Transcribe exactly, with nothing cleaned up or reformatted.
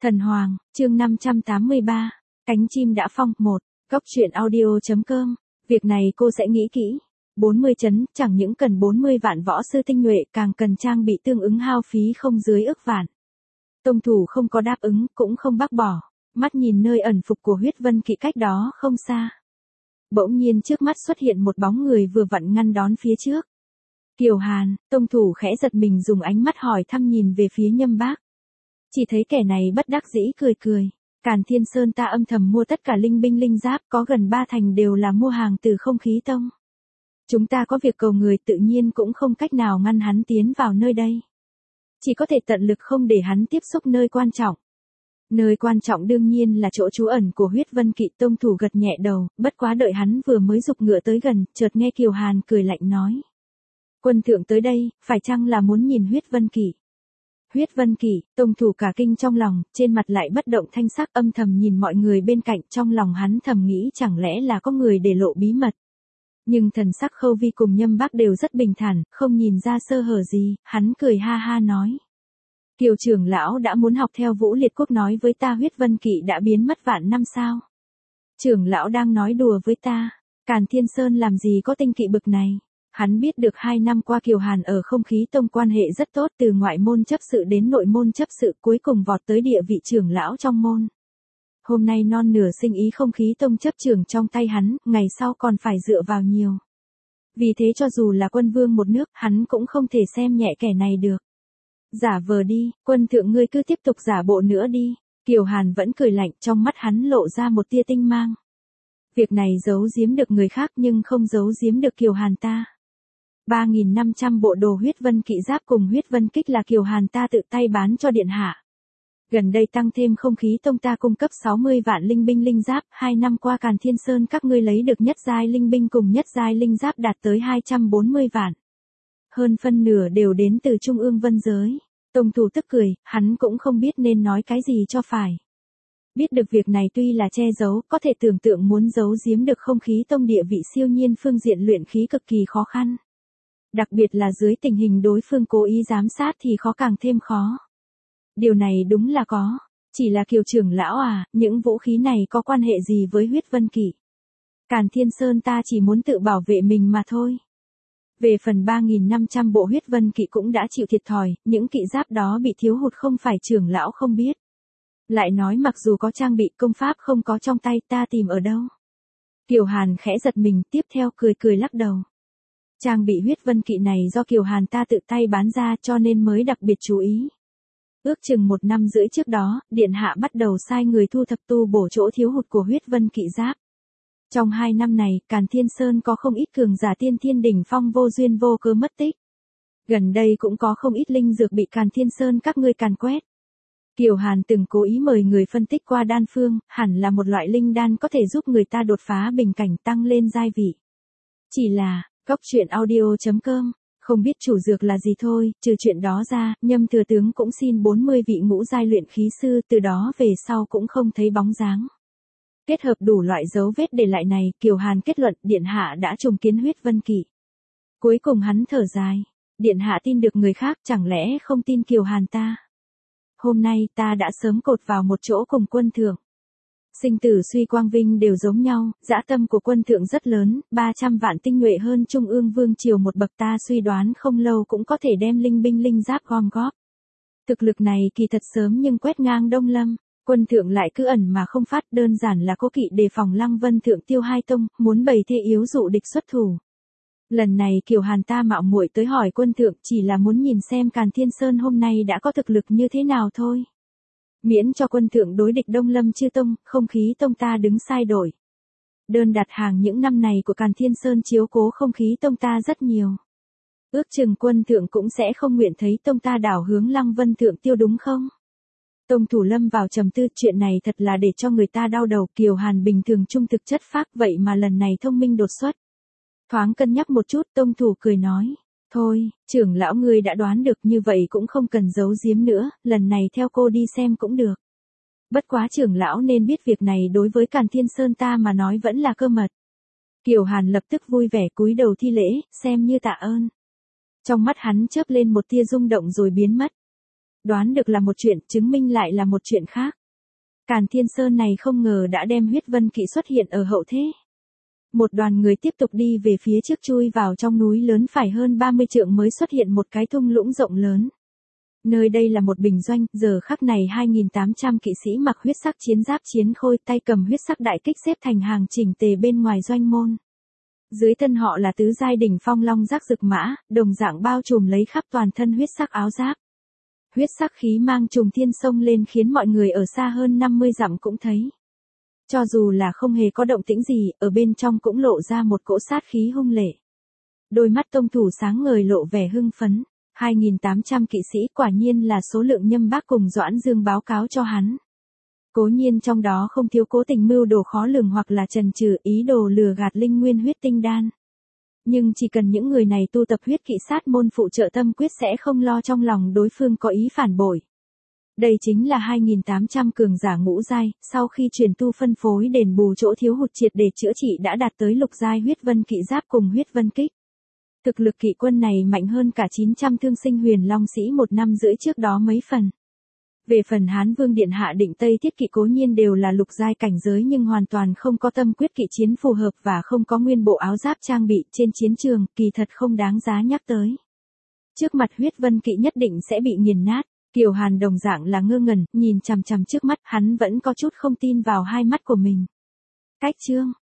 Thần Hoàng, chương năm trăm tám mươi ba, cánh chim đã phong, một, góc truyện audio.com, việc này cô sẽ nghĩ kỹ. bốn mươi chấn, chẳng những cần bốn mươi vạn võ sư tinh nhuệ, càng cần trang bị tương ứng hao phí không dưới ức vạn. Tông thủ không có đáp ứng, cũng không bác bỏ, mắt nhìn nơi ẩn phục của huyết vân kỵ cách đó không xa. Bỗng nhiên trước mắt xuất hiện một bóng người vừa vặn ngăn đón phía trước. Kiều Hàn, tông thủ khẽ giật mình dùng ánh mắt hỏi thăm nhìn về phía Nhâm Bác. Chỉ thấy kẻ này bất đắc dĩ cười cười. Càn Thiên Sơn ta âm thầm mua tất cả linh binh linh giáp, có gần ba thành đều là mua hàng từ Không Khí Tông. Chúng ta có việc cầu người, tự nhiên cũng không cách nào ngăn hắn tiến vào nơi đây. Chỉ có thể tận lực không để hắn tiếp xúc nơi quan trọng. Nơi quan trọng đương nhiên là chỗ trú ẩn của huyết vân kỵ. Tông thủ gật nhẹ đầu, bất quá đợi hắn vừa mới giục ngựa tới gần, chợt nghe Kiều Hàn cười lạnh nói. Quân thượng tới đây, phải chăng là muốn nhìn huyết vân kỵ? Huyết vân kỵ, tông thủ cả kinh trong lòng, trên mặt lại bất động thanh sắc, âm thầm nhìn mọi người bên cạnh, trong lòng hắn thầm nghĩ chẳng lẽ là có người để lộ bí mật. Nhưng thần sắc Khâu Vi cùng Nhâm Bác đều rất bình thản, không nhìn ra sơ hở gì, hắn cười ha ha nói. Kiều trưởng lão đã muốn học theo Vũ Liệt Quốc, nói với ta huyết vân kỵ đã biến mất vạn năm sao? Trưởng lão đang nói đùa với ta, Càn Thiên Sơn làm gì có tinh kỵ bực này. Hắn biết được hai năm qua Kiều Hàn ở Không Khí Tông quan hệ rất tốt, từ ngoại môn chấp sự đến nội môn chấp sự, cuối cùng vọt tới địa vị trưởng lão trong môn. Hôm nay non nửa sinh ý Không Khí Tông chấp trưởng trong tay hắn, ngày sau còn phải dựa vào nhiều. Vì thế cho dù là quân vương một nước, hắn cũng không thể xem nhẹ kẻ này được. Giả vờ đi, quân thượng ngươi cứ tiếp tục giả bộ nữa đi. Kiều Hàn vẫn cười lạnh, trong mắt hắn lộ ra một tia tinh mang. Việc này giấu giếm được người khác nhưng không giấu giếm được Kiều Hàn ta. ba nghìn năm trăm bộ đồ huyết vân kỵ giáp cùng huyết vân kích là Kiều Hàn ta tự tay bán cho điện hạ. Gần đây tăng thêm Không Khí Tông ta cung cấp sáu mươi vạn linh binh linh giáp, hai năm qua Càn Thiên Sơn các ngươi lấy được nhất giai linh binh cùng nhất giai linh giáp đạt tới hai trăm bốn mươi vạn. Hơn phân nửa đều đến từ Trung ương Vân Giới. Tông thủ tức cười, hắn cũng không biết nên nói cái gì cho phải. Biết được việc này tuy là che giấu, có thể tưởng tượng muốn giấu giếm được Không Khí Tông địa vị siêu nhiên phương diện luyện khí cực kỳ khó khăn. Đặc biệt là dưới tình hình đối phương cố ý giám sát thì khó càng thêm khó. Điều này đúng là có. Chỉ là Kiều trưởng lão à, những vũ khí này có quan hệ gì với huyết vân kỵ? Càn Thiên Sơn ta chỉ muốn tự bảo vệ mình mà thôi. Về phần ba nghìn năm trăm bộ huyết vân kỵ cũng đã chịu thiệt thòi, những kỵ giáp đó bị thiếu hụt không phải trưởng lão không biết. Lại nói mặc dù có trang bị công pháp không có trong tay, ta tìm ở đâu? Kiều Hàn khẽ giật mình, tiếp theo cười cười lắc đầu. Trang bị huyết vân kỵ này do Kiều Hàn ta tự tay bán ra cho nên mới đặc biệt chú ý. Ước chừng một năm rưỡi trước đó, điện hạ bắt đầu sai người thu thập tu bổ chỗ thiếu hụt của huyết vân kỵ giáp. Trong hai năm này, Càn Thiên Sơn có không ít cường giả tiên thiên đỉnh phong vô duyên vô cớ mất tích. Gần đây cũng có không ít linh dược bị Càn Thiên Sơn các ngươi càn quét. Kiều Hàn từng cố ý mời người phân tích qua đan phương, hẳn là một loại linh đan có thể giúp người ta đột phá bình cảnh, tăng lên giai vị. Chỉ là, góc truyện audio.com, không biết chủ dược là gì thôi, trừ chuyện đó ra, Nhâm thừa tướng cũng xin bốn mươi vị ngũ giai luyện khí sư, từ đó về sau cũng không thấy bóng dáng. Kết hợp đủ loại dấu vết để lại này, Kiều Hàn kết luận điện hạ đã trùng kiến huyết vân kỵ. Cuối cùng hắn thở dài, điện hạ tin được người khác, chẳng lẽ không tin Kiều Hàn ta? Hôm nay ta đã sớm cột vào một chỗ cùng quân thượng. Sinh tử suy quang vinh đều giống nhau, dã tâm của quân thượng rất lớn, ba trăm vạn tinh nhuệ hơn Trung ương vương triều một bậc, ta suy đoán không lâu cũng có thể đem linh binh linh giáp gom góp. Thực lực này kỳ thật sớm nhưng quét ngang Đông Lâm, quân thượng lại cứ ẩn mà không phát, đơn giản là cố kỵ đề phòng Lăng Vân thượng tiêu hai tông, muốn bày thế yếu dụ địch xuất thủ. Lần này Kiều Hàn ta mạo muội tới hỏi quân thượng chỉ là muốn nhìn xem Càn Thiên Sơn hôm nay đã có thực lực như thế nào thôi. Miễn cho quân thượng đối địch Đông Lâm chư tông, Không Khí Tông ta đứng sai đổi. Đơn đặt hàng những năm này của Càn Thiên Sơn chiếu cố Không Khí Tông ta rất nhiều. Ước chừng quân thượng cũng sẽ không nguyện thấy tông ta đảo hướng Lăng Vân thượng tiêu đúng không? Tông thủ lâm vào trầm tư, chuyện này thật là để cho người ta đau đầu. Kiều Hàn bình thường trung thực chất phác, vậy mà lần này thông minh đột xuất. Thoáng cân nhắc một chút, tông thủ cười nói. Thôi, trưởng lão ngươi đã đoán được, như vậy cũng không cần giấu giếm nữa, lần này theo cô đi xem cũng được. Bất quá trưởng lão nên biết việc này đối với Càn Thiên Sơn ta mà nói vẫn là cơ mật. Kiều Hàn lập tức vui vẻ cúi đầu thi lễ, xem như tạ ơn. Trong mắt hắn chớp lên một tia rung động rồi biến mất. Đoán được là một chuyện, chứng minh lại là một chuyện khác. Càn Thiên Sơn này không ngờ đã đem huyết vân kỵ xuất hiện ở hậu thế. Một đoàn người tiếp tục đi về phía trước, chui vào trong núi lớn phải hơn ba mươi trượng mới xuất hiện một cái thung lũng rộng lớn. Nơi đây là một bình doanh, giờ khắc này hai nghìn tám trăm kỵ sĩ mặc huyết sắc chiến giáp chiến khôi, tay cầm huyết sắc đại kích xếp thành hàng chỉnh tề bên ngoài doanh môn. Dưới thân họ là tứ giai đỉnh phong long giác rực mã, đồng dạng bao trùm lấy khắp toàn thân huyết sắc áo giáp. Huyết sắc khí mang trùng thiên sông lên khiến mọi người ở xa hơn năm mươi dặm cũng thấy. Cho dù là không hề có động tĩnh gì, ở bên trong cũng lộ ra một cỗ sát khí hung lệ. Đôi mắt tông thủ sáng ngời lộ vẻ hưng phấn. hai nghìn tám trăm kỵ sĩ quả nhiên là số lượng Nhâm Bác cùng Doãn Dương báo cáo cho hắn. Cố nhiên trong đó không thiếu cố tình mưu đồ khó lường hoặc là trần trừ ý đồ lừa gạt linh nguyên huyết tinh đan. Nhưng chỉ cần những người này tu tập huyết kỵ sát môn phụ trợ tâm quyết sẽ không lo trong lòng đối phương có ý phản bội. Đây chính là hai nghìn tám trăm cường giả ngũ giai, sau khi truyền tu phân phối đền bù chỗ thiếu hụt triệt để chữa trị đã đạt tới lục giai huyết vân kỵ giáp cùng huyết vân kích. Thực lực kỵ quân này mạnh hơn cả chín trăm thương sinh huyền long sĩ một năm rưỡi trước đó mấy phần. Về phần Hán Vương Điện Hạ Định Tây Thiết kỵ cố nhiên đều là lục giai cảnh giới nhưng hoàn toàn không có tâm quyết kỵ chiến phù hợp và không có nguyên bộ áo giáp trang bị trên chiến trường, kỳ thật không đáng giá nhắc tới. Trước mặt huyết vân kỵ nhất định sẽ bị nghiền nát. Kiều Hàn đồng dạng là ngơ ngẩn, nhìn chằm chằm trước mắt, hắn vẫn có chút không tin vào hai mắt của mình. Cách chương